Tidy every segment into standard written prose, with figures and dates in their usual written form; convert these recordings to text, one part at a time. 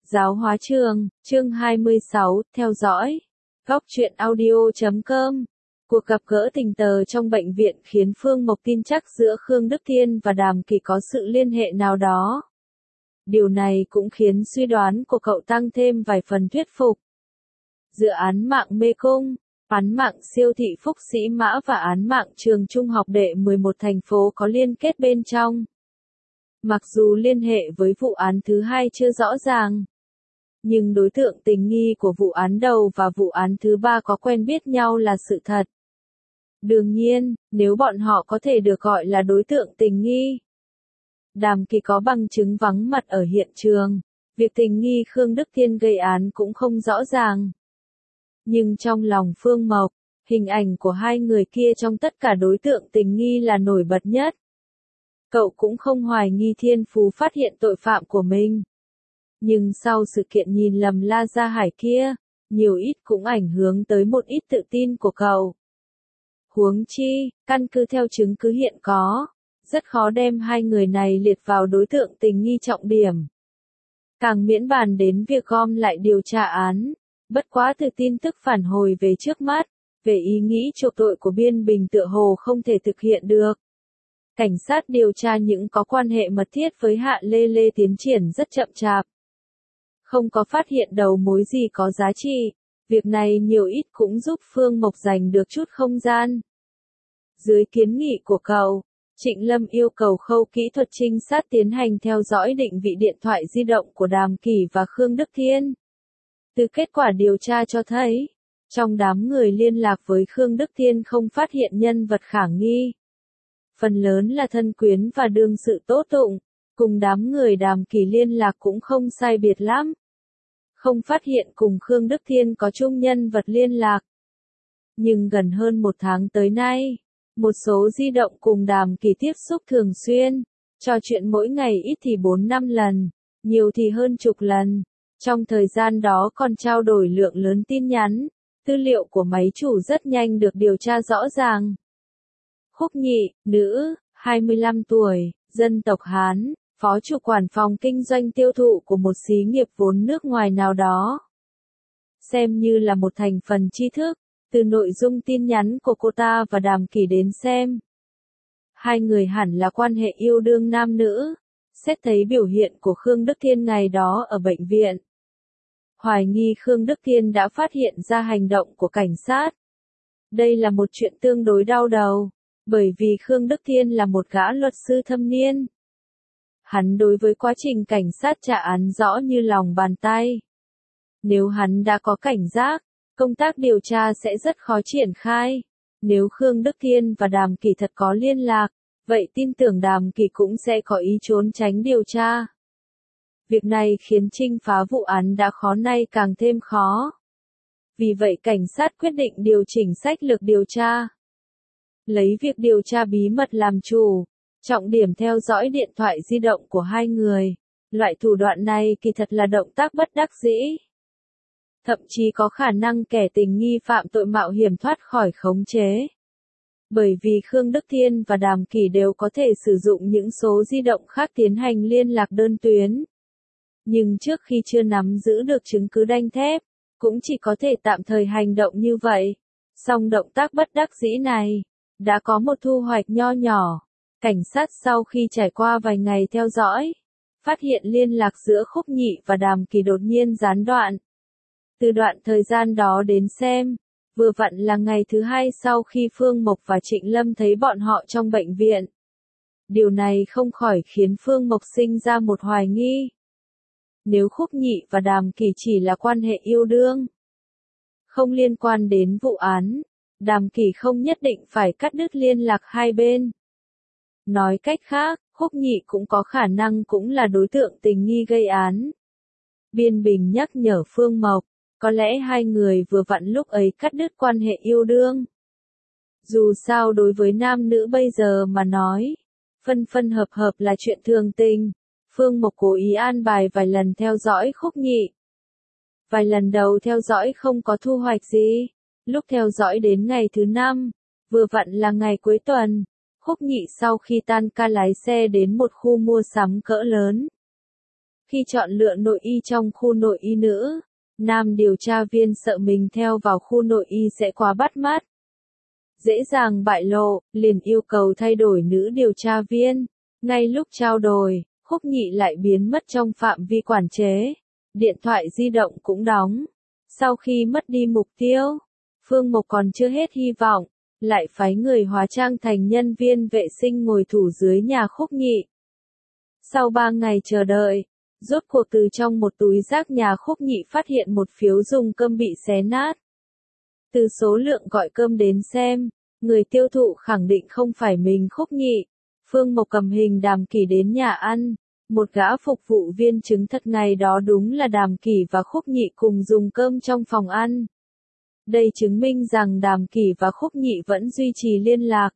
Giáo hóa trường, chương 26, theo dõi. Góc truyện audio.com. Cuộc gặp gỡ tình cờ trong bệnh viện khiến Phương Mộc tin chắc giữa Khương Đức Thiên và Đàm Kỳ có sự liên hệ nào đó. Điều này cũng khiến suy đoán của cậu tăng thêm vài phần thuyết phục. Giữa án mạng Mê Cung, án mạng siêu thị Phúc Sĩ Mã và án mạng trường trung học đệ 11 thành phố có liên kết bên trong. Mặc dù liên hệ với vụ án thứ hai chưa rõ ràng, nhưng đối tượng tình nghi của vụ án đầu và vụ án thứ ba có quen biết nhau là sự thật. Đương nhiên, nếu bọn họ có thể được gọi là đối tượng tình nghi. Đàm Kỳ có bằng chứng vắng mặt ở hiện trường, việc tình nghi Khương Đức Thiên gây án cũng không rõ ràng. Nhưng trong lòng Phương Mộc, hình ảnh của hai người kia trong tất cả đối tượng tình nghi là nổi bật nhất. Cậu cũng không hoài nghi Thiên Phú phát hiện tội phạm của mình. Nhưng sau sự kiện nhìn lầm La Gia Hải kia, nhiều ít cũng ảnh hưởng tới một ít tự tin của cậu. Huống chi, căn cứ theo chứng cứ hiện có, rất khó đem hai người này liệt vào đối tượng tình nghi trọng điểm. Càng miễn bàn đến việc gom lại điều tra án, bất quá từ tin tức phản hồi về trước mắt, về ý nghĩ chuộc tội của Biên Bình tựa hồ không thể thực hiện được. Cảnh sát điều tra những có quan hệ mật thiết với Hạ Lê Lê tiến triển rất chậm chạp. Không có phát hiện đầu mối gì có giá trị, việc này nhiều ít cũng giúp Phương Mộc giành được chút không gian. Dưới kiến nghị của cậu, Trịnh Lâm yêu cầu khâu kỹ thuật trinh sát tiến hành theo dõi định vị điện thoại di động của Đàm Kỳ và Khương Đức Thiên. Từ kết quả điều tra cho thấy, trong đám người liên lạc với Khương Đức Thiên không phát hiện nhân vật khả nghi. Phần lớn là thân quyến và đương sự tố tụng, cùng đám người Đàm Kỳ liên lạc cũng không sai biệt lắm. Không phát hiện cùng Khương Đức Thiên có chung nhân vật liên lạc. Nhưng gần hơn một tháng tới nay, một số di động cùng Đàm Kỳ tiếp xúc thường xuyên, trò chuyện mỗi ngày ít thì 4-5 lần, nhiều thì hơn chục lần. Trong thời gian đó còn trao đổi lượng lớn tin nhắn, tư liệu của máy chủ rất nhanh được điều tra rõ ràng. Khúc Nhị, nữ, 25 tuổi, dân tộc Hán, phó chủ quản phòng kinh doanh tiêu thụ của một xí nghiệp vốn nước ngoài nào đó. Xem như là một thành phần tri thức, từ nội dung tin nhắn của cô ta và Đàm Kỳ đến xem. Hai người hẳn là quan hệ yêu đương nam nữ, xét thấy biểu hiện của Khương Đức Thiên ngày đó ở bệnh viện. Hoài nghi Khương Đức Thiên đã phát hiện ra hành động của cảnh sát. Đây là một chuyện tương đối đau đầu, bởi vì Khương Đức Thiên là một gã luật sư thâm niên. Hắn đối với quá trình cảnh sát trả án rõ như lòng bàn tay. Nếu hắn đã có cảnh giác, công tác điều tra sẽ rất khó triển khai. Nếu Khương Đức Thiên và Đàm Kỳ thật có liên lạc, vậy tin tưởng Đàm Kỳ cũng sẽ có ý trốn tránh điều tra. Việc này khiến trinh phá vụ án đã khó nay càng thêm khó. Vì vậy cảnh sát quyết định điều chỉnh sách lược điều tra. Lấy việc điều tra bí mật làm chủ, trọng điểm theo dõi điện thoại di động của hai người. Loại thủ đoạn này kỳ thật là động tác bất đắc dĩ. Thậm chí có khả năng kẻ tình nghi phạm tội mạo hiểm thoát khỏi khống chế. Bởi vì Khương Đức Thiên và Đàm Kỳ đều có thể sử dụng những số di động khác tiến hành liên lạc đơn tuyến. Nhưng trước khi chưa nắm giữ được chứng cứ đanh thép, cũng chỉ có thể tạm thời hành động như vậy. Song động tác bất đắc dĩ này, đã có một thu hoạch nho nhỏ. Cảnh sát sau khi trải qua vài ngày theo dõi, phát hiện liên lạc giữa Khúc Nhị và Đàm Kỳ đột nhiên gián đoạn. Từ đoạn thời gian đó đến xem, vừa vặn là ngày thứ hai sau khi Phương Mộc và Trịnh Lâm thấy bọn họ trong bệnh viện. Điều này không khỏi khiến Phương Mộc sinh ra một hoài nghi. Nếu Khúc Nhị và Đàm Kỳ chỉ là quan hệ yêu đương, không liên quan đến vụ án, Đàm Kỳ không nhất định phải cắt đứt liên lạc hai bên. Nói cách khác, Khúc Nhị cũng có khả năng cũng là đối tượng tình nghi gây án. Biên Bình nhắc nhở Phương Mộc, có lẽ hai người vừa vặn lúc ấy cắt đứt quan hệ yêu đương. Dù sao đối với nam nữ bây giờ mà nói, phân phân hợp hợp là chuyện thường tình. Phương Mộc cố ý an bài vài lần theo dõi Khúc Nhị. Vài lần đầu theo dõi không có thu hoạch gì. Lúc theo dõi đến ngày thứ 5, vừa vặn là ngày cuối tuần, Khúc Nhị sau khi tan ca lái xe đến một khu mua sắm cỡ lớn. Khi chọn lựa nội y trong khu nội y nữ, nam điều tra viên sợ mình theo vào khu nội y sẽ quá bắt mắt, dễ dàng bại lộ, liền yêu cầu thay đổi nữ điều tra viên. Ngay lúc trao đổi, Khúc Nhị lại biến mất trong phạm vi quản chế. Điện thoại di động cũng đóng. Sau khi mất đi mục tiêu, Phương Mộc còn chưa hết hy vọng, lại phái người hóa trang thành nhân viên vệ sinh ngồi thủ dưới nhà Khúc Nhị. Sau 3 ngày chờ đợi, rốt cuộc từ trong một túi rác nhà Khúc Nhị phát hiện một phiếu dùng cơm bị xé nát. Từ số lượng gọi cơm đến xem, người tiêu thụ khẳng định không phải mình Khúc Nhị. Phương Mộc cầm hình Đàm Kỷ đến nhà ăn. Một gã phục vụ viên chứng thật ngày đó đúng là Đàm Kỷ và Khúc Nhị cùng dùng cơm trong phòng ăn. Đây chứng minh rằng Đàm Kỷ và Khúc Nhị vẫn duy trì liên lạc.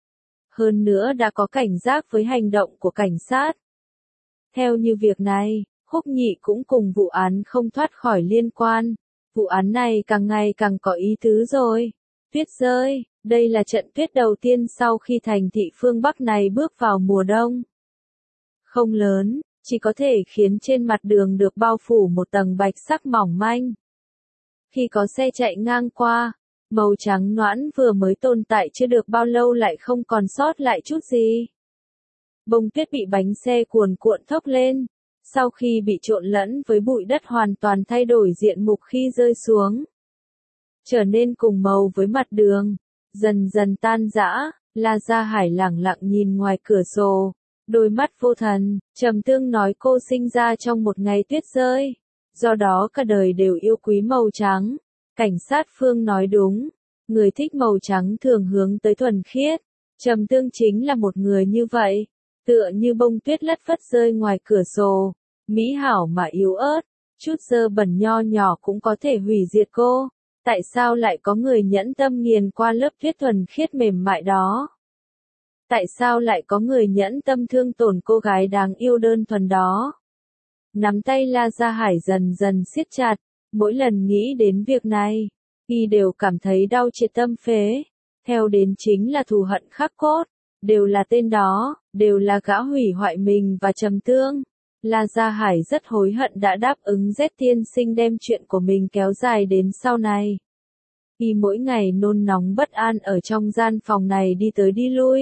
Hơn nữa đã có cảnh giác với hành động của cảnh sát. Theo như việc này, Khúc Nhị cũng cùng vụ án không thoát khỏi liên quan. Vụ án này càng ngày càng có ý tứ rồi. Tuyết rơi, đây là trận tuyết đầu tiên sau khi thành thị phương Bắc này bước vào mùa đông. Không lớn, chỉ có thể khiến trên mặt đường được bao phủ một tầng bạch sắc mỏng manh. Khi có xe chạy ngang qua, màu trắng nõn vừa mới tồn tại chưa được bao lâu lại không còn sót lại chút gì. Bông tuyết bị bánh xe cuồn cuộn thốc lên, sau khi bị trộn lẫn với bụi đất hoàn toàn thay đổi diện mục khi rơi xuống. Trở nên cùng màu với mặt đường, dần dần tan rã, La Gia Hải lẳng lặng nhìn ngoài cửa sổ, đôi mắt vô thần, trầm tư nói cô sinh ra trong một ngày tuyết rơi, do đó cả đời đều yêu quý màu trắng. Cảnh sát Phương nói đúng, người thích màu trắng thường hướng tới thuần khiết, trầm tư chính là một người như vậy, tựa như bông tuyết lất phất rơi ngoài cửa sổ, mỹ hảo mà yếu ớt, chút dơ bẩn nho nhỏ cũng có thể hủy diệt cô. Tại sao lại có người nhẫn tâm nghiền qua lớp tuyết thuần khiết mềm mại đó? Tại sao lại có người nhẫn tâm thương tổn cô gái đáng yêu đơn thuần đó? Nắm tay La Gia Hải dần dần siết chặt, mỗi lần nghĩ đến việc này, y đều cảm thấy đau triệt tâm phế. Theo đến chính là thù hận khắc cốt, đều là tên đó, đều là gã hủy hoại mình và Trầm Tương. La Gia Hải rất hối hận đã đáp ứng Z tiên sinh đem chuyện của mình kéo dài đến sau này. Y mỗi ngày nôn nóng bất an ở trong gian phòng này đi tới đi lui.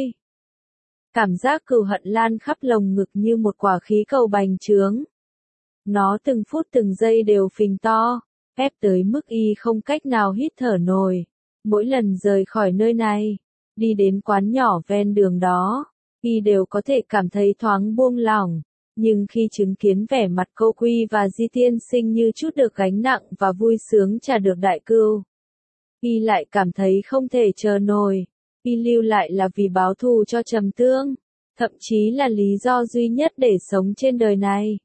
Cảm giác cừu hận lan khắp lồng ngực như một quả khí cầu bành trướng. Nó từng phút từng giây đều phình to, ép tới mức y không cách nào hít thở nổi. Mỗi lần rời khỏi nơi này, đi đến quán nhỏ ven đường đó, y đều có thể cảm thấy thoáng buông lỏng. Nhưng khi chứng kiến vẻ mặt cô Quy và Di tiên sinh như chút được gánh nặng và vui sướng trả được đại cưu, y lại cảm thấy không thể chờ nổi. Y lưu lại là vì báo thù cho Trầm Tương, thậm chí là lý do duy nhất để sống trên đời này.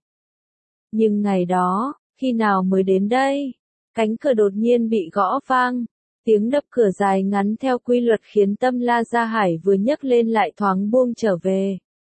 Nhưng ngày đó, khi nào mới đến đây? Cánh cửa đột nhiên bị gõ vang, tiếng đập cửa dài ngắn theo quy luật khiến tâm La Gia Hải vừa nhấc lên lại thoáng buông trở về.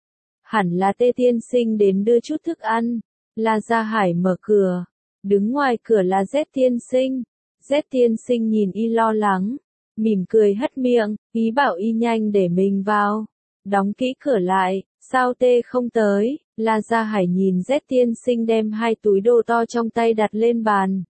Hẳn là Tê tiên sinh đến đưa chút thức ăn. La Gia Hải mở cửa, đứng ngoài cửa là Z tiên sinh. Z tiên sinh nhìn y lo lắng, mỉm cười hất miệng, ý bảo y nhanh để mình vào. Đóng kỹ cửa lại, sao Tê không tới? La Gia Hải nhìn Z tiên sinh đem 2 túi đồ to trong tay đặt lên bàn.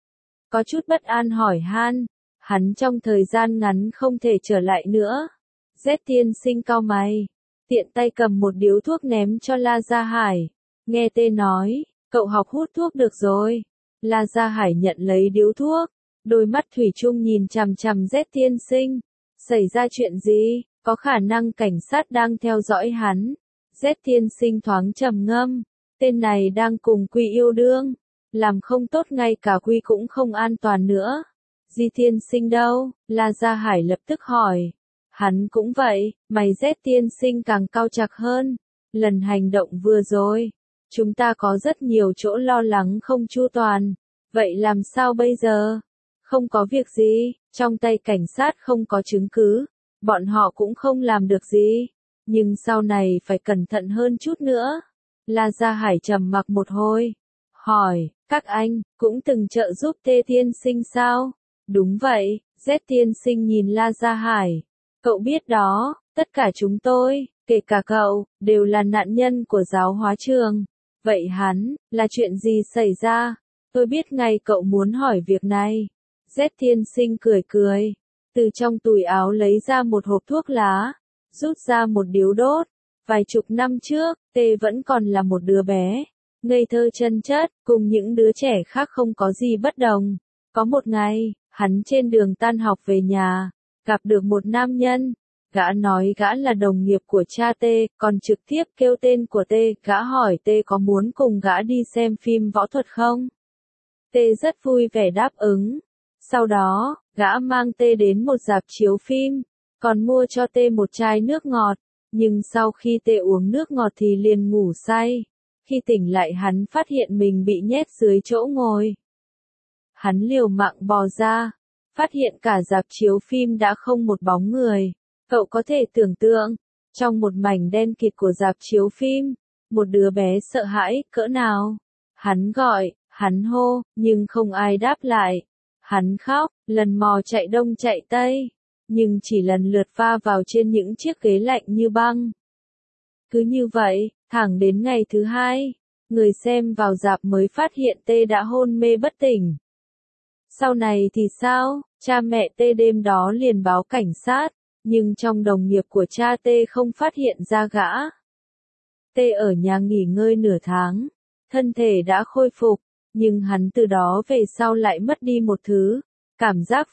Có chút bất an hỏi han, hắn trong thời gian ngắn không thể trở lại nữa. Z tiên sinh cau mày, tiện tay cầm một điếu thuốc ném cho La Gia Hải. Nghe Tê nói, cậu học hút thuốc được rồi. La Gia Hải nhận lấy điếu thuốc, đôi mắt thủy chung nhìn chằm chằm Z tiên sinh. Xảy ra chuyện gì? Có khả năng cảnh sát đang theo dõi hắn. Z tiên sinh thoáng trầm ngâm, tên này đang cùng Quy yêu đương, làm không tốt ngay cả Quy cũng không an toàn nữa. Di tiên sinh đâu? La Gia Hải lập tức hỏi. Hắn cũng vậy, mày Z tiên sinh càng cau chặt hơn. Lần hành động vừa rồi, chúng ta có rất nhiều chỗ lo lắng không chu toàn. Vậy làm sao bây giờ? Không có việc gì, trong tay cảnh sát không có chứng cứ, bọn họ cũng không làm được gì. Nhưng sau này phải cẩn thận hơn chút nữa. La Gia Hải trầm mặc một hồi, hỏi, các anh, cũng từng trợ giúp Tê tiên sinh sao? Đúng vậy, Z tiên sinh nhìn La Gia Hải. Cậu biết đó, tất cả chúng tôi, kể cả cậu, đều là nạn nhân của giáo hóa trường. Vậy hắn, là chuyện gì xảy ra? Tôi biết ngay cậu muốn hỏi việc này. Z tiên sinh cười cười. Từ trong túi áo lấy ra một hộp thuốc lá. Rút ra một điếu đốt. Vài chục năm trước, Tê vẫn còn là một đứa bé. Ngây thơ chân chất, cùng những đứa trẻ khác không có gì bất đồng. Có một ngày, hắn trên đường tan học về nhà, gặp được một nam nhân. Gã nói gã là đồng nghiệp của cha Tê, còn trực tiếp kêu tên của Tê. Gã hỏi Tê có muốn cùng gã đi xem phim võ thuật không? Tê rất vui vẻ đáp ứng. Sau đó, gã mang Tê đến một rạp chiếu phim, còn mua cho Tê một chai nước ngọt. Nhưng sau khi Tê uống nước ngọt thì liền ngủ say. Khi tỉnh lại hắn phát hiện mình bị nhét dưới chỗ ngồi. Hắn liều mạng bò ra, phát hiện cả rạp chiếu phim đã không một bóng người. Cậu có thể tưởng tượng, trong một mảnh đen kịt của rạp chiếu phim, một đứa bé sợ hãi cỡ nào. Hắn gọi, hắn hô, nhưng không ai đáp lại. Hắn khóc, lần mò chạy đông chạy tây, nhưng chỉ lần lượt va vào trên những chiếc ghế lạnh như băng. Cứ như vậy, thẳng đến ngày thứ hai, người xem vào rạp mới phát hiện Tê đã hôn mê bất tỉnh. Sau này thì sao? Cha mẹ Tê đêm đó liền báo cảnh sát, nhưng trong đồng nghiệp của cha Tê không phát hiện ra gã. Tê ở nhà nghỉ ngơi nửa tháng, thân thể đã khôi phục, nhưng hắn từ đó về sau lại mất đi một thứ, cảm giác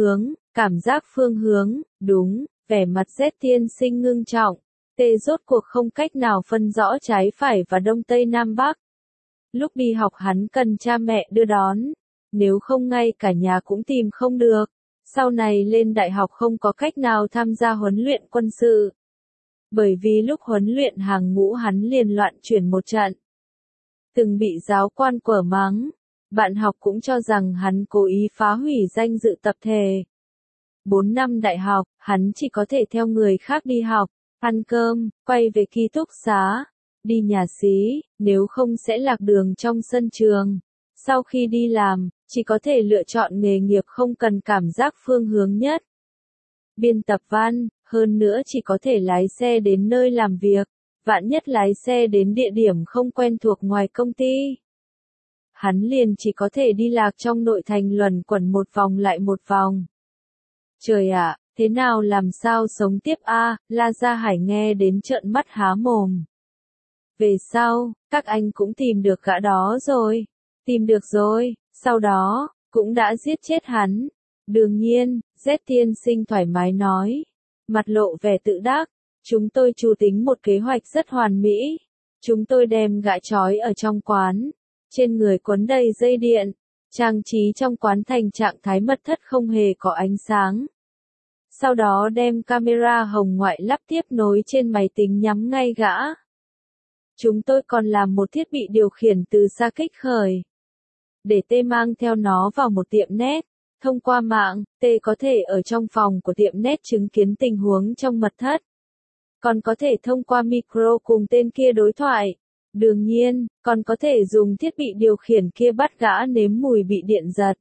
phương hướng, đúng, vẻ mặt Z tiên sinh ngưng trọng. Tê rốt cuộc không cách nào phân rõ trái phải và đông tây nam bắc. Lúc đi học hắn cần cha mẹ đưa đón, nếu không ngay cả nhà cũng tìm không được. Sau này lên đại học không có cách nào tham gia huấn luyện quân sự. Bởi vì lúc huấn luyện hàng ngũ hắn liền loạn chuyển một trận. Từng bị giáo quan quở mắng, bạn học cũng cho rằng hắn cố ý phá hủy danh dự tập thể. 4 năm đại học, hắn chỉ có thể theo người khác đi học, ăn cơm, quay về ký túc xá, đi nhà xí, nếu không sẽ lạc đường trong sân trường. Sau khi đi làm, chỉ có thể lựa chọn nghề nghiệp không cần cảm giác phương hướng nhất. Biên tập văn, hơn nữa chỉ có thể lái xe đến nơi làm việc, vạn nhất lái xe đến địa điểm không quen thuộc ngoài công ty. Hắn liền chỉ có thể đi lạc trong nội thành luẩn quẩn một vòng lại một vòng. Trời ạ, thế nào làm sao sống tiếp a? La Gia Hải nghe đến trợn mắt há mồm. Về sau, các anh cũng tìm được gã đó rồi. Tìm được rồi, sau đó, cũng đã giết chết hắn. Đương nhiên, Z tiên sinh thoải mái nói. Mặt lộ vẻ tự đắc, chúng tôi chủ tính một kế hoạch rất hoàn mỹ. Chúng tôi đem gã trói ở trong quán, trên người quấn đầy dây điện, trang trí trong quán thành trạng thái mật thất không hề có ánh sáng. Sau đó đem camera hồng ngoại lắp tiếp nối trên máy tính nhắm ngay gã. Chúng tôi còn làm một thiết bị điều khiển từ xa kích khởi. Để Tê mang theo nó vào một tiệm net. Thông qua mạng, Tê có thể ở trong phòng của tiệm net chứng kiến tình huống trong mật thất. Còn có thể thông qua micro cùng tên kia đối thoại. Đương nhiên, còn có thể dùng thiết bị điều khiển kia bắt gã nếm mùi bị điện giật.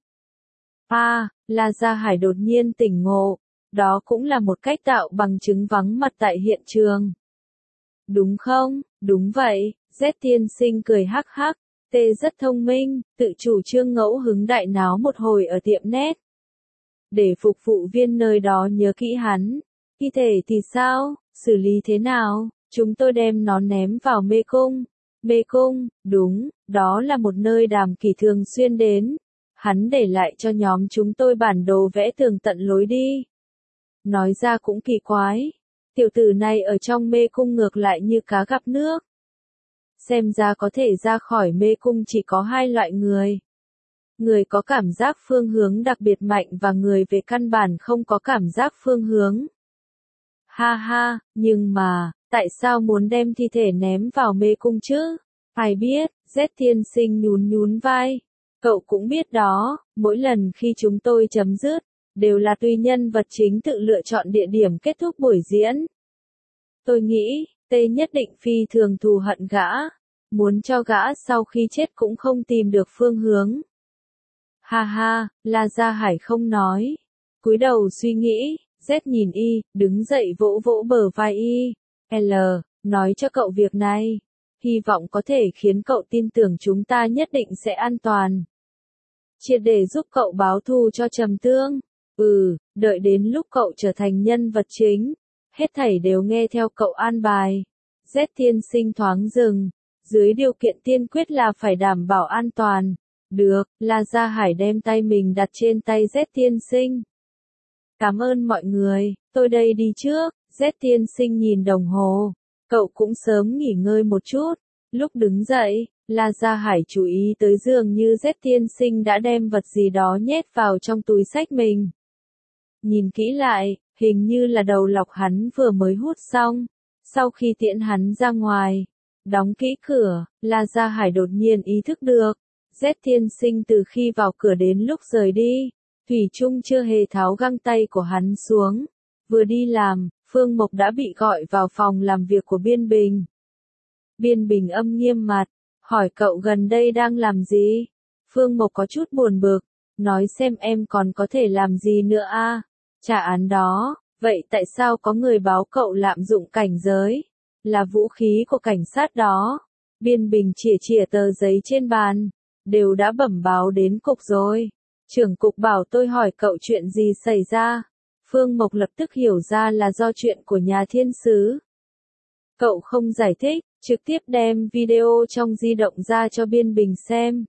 La Gia Hải đột nhiên tỉnh ngộ. Đó cũng là một cách tạo bằng chứng vắng mặt tại hiện trường. Đúng không? Đúng vậy, Z tiên sinh cười hắc hắc. Tê rất thông minh, tự chủ trương ngẫu hứng đại náo một hồi ở tiệm net. Để phục vụ viên nơi đó nhớ kỹ hắn. Thi thể thì sao? Xử lý thế nào? Chúng tôi đem nó ném vào mê cung. Mê cung, đúng, đó là một nơi Đàm Kỳ thường xuyên đến. Hắn để lại cho nhóm chúng tôi bản đồ vẽ tường tận lối đi. Nói ra cũng kỳ quái. Tiểu tử này ở trong mê cung ngược lại như cá gặp nước. Xem ra có thể ra khỏi mê cung chỉ có hai loại người. Người có cảm giác phương hướng đặc biệt mạnh và người về căn bản không có cảm giác phương hướng. Ha ha, nhưng mà, tại sao muốn đem thi thể ném vào mê cung chứ? Ai biết, Z tiên sinh nhún nhún vai. Cậu cũng biết đó, mỗi lần khi chúng tôi chấm dứt, đều là tùy nhân vật chính tự lựa chọn địa điểm kết thúc buổi diễn. Tôi nghĩ, Tê nhất định phi thường thù hận gã, muốn cho gã sau khi chết cũng không tìm được phương hướng. Ha ha, La Gia Hải không nói. Cúi đầu suy nghĩ, Z nhìn Y, đứng dậy vỗ vỗ bờ vai Y. Nói cho cậu việc này. hy vọng có thể khiến cậu tin tưởng chúng ta nhất định sẽ an toàn. Triệt để giúp cậu báo thù cho Trầm Tương. Đợi đến lúc cậu trở thành nhân vật chính, hết thảy đều nghe theo cậu an bài. Z tiên sinh thoáng dừng, dưới điều kiện tiên quyết là phải đảm bảo an toàn. Được, La Gia Hải đem tay mình đặt trên tay Z tiên sinh. Cảm ơn mọi người, tôi đây đi trước. Z tiên sinh nhìn đồng hồ, cậu cũng sớm nghỉ ngơi một chút. Lúc đứng dậy, La Gia Hải chú ý tới dường như Z tiên sinh đã đem vật gì đó nhét vào trong túi xách mình. Nhìn kỹ lại, hình như là đầu lọc hắn vừa mới hút xong. Sau khi tiễn hắn ra ngoài, đóng kỹ cửa, La Gia Hải đột nhiên ý thức được. Z tiên sinh từ khi vào cửa đến lúc rời đi, thủy chung chưa hề tháo găng tay của hắn xuống. Vừa đi làm, Phương Mộc đã bị gọi vào phòng làm việc của Biên Bình. Biên Bình âm nghiêm mặt, hỏi cậu gần đây đang làm gì? Phương Mộc có chút buồn bực, nói xem em còn có thể làm gì nữa a? Trả án đó, vậy tại sao có người báo cậu lạm dụng cảnh giới? Là vũ khí của cảnh sát đó. Biên Bình chìa chìa tờ giấy trên bàn, đều đã bẩm báo đến cục rồi. Trưởng cục bảo tôi hỏi cậu chuyện gì xảy ra. Phương Mộc lập tức hiểu ra là do chuyện của nhà thiên sứ. Cậu không giải thích, trực tiếp đem video trong di động ra cho Biên Bình xem.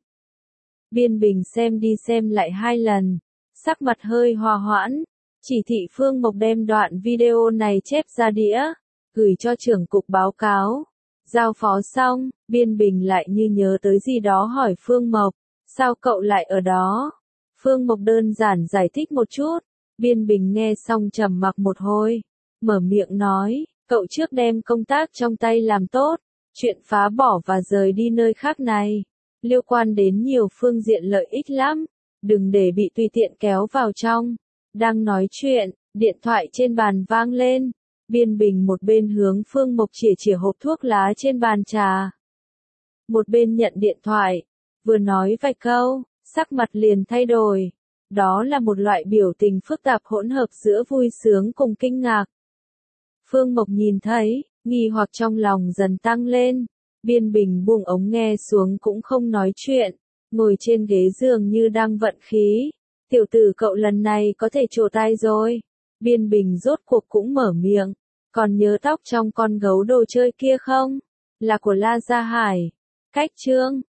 Biên Bình xem đi xem lại 2 lần, sắc mặt hơi hòa hoãn, chỉ thị Phương Mộc đem đoạn video này chép ra đĩa, gửi cho trưởng cục báo cáo. Giao phó xong, Biên Bình lại như nhớ tới gì đó hỏi Phương Mộc, sao cậu lại ở đó? Phương Mộc đơn giản giải thích một chút, Biên Bình nghe xong trầm mặc một hồi, mở miệng nói, cậu trước đem công tác trong tay làm tốt, chuyện phá bỏ và rời đi nơi khác này, liên quan đến nhiều phương diện lợi ích lắm, đừng để bị tùy tiện kéo vào trong. Đang nói chuyện, điện thoại trên bàn vang lên. Biên Bình một bên hướng Phương Mộc chìa chìa hộp thuốc lá trên bàn trà, một bên nhận điện thoại, vừa nói vài câu, sắc mặt liền thay đổi. Đó là một loại biểu tình phức tạp hỗn hợp giữa vui sướng cùng kinh ngạc. Phương Mộc nhìn thấy, nghi hoặc trong lòng dần tăng lên. Biên Bình buông ống nghe xuống cũng không nói chuyện, ngồi trên ghế giường như đang vận khí. Tiểu tử cậu lần này có thể trổ tai rồi. Biên Bình rốt cuộc cũng mở miệng. Còn nhớ tóc trong con gấu đồ chơi kia không? Là của La Gia Hải. Cách chương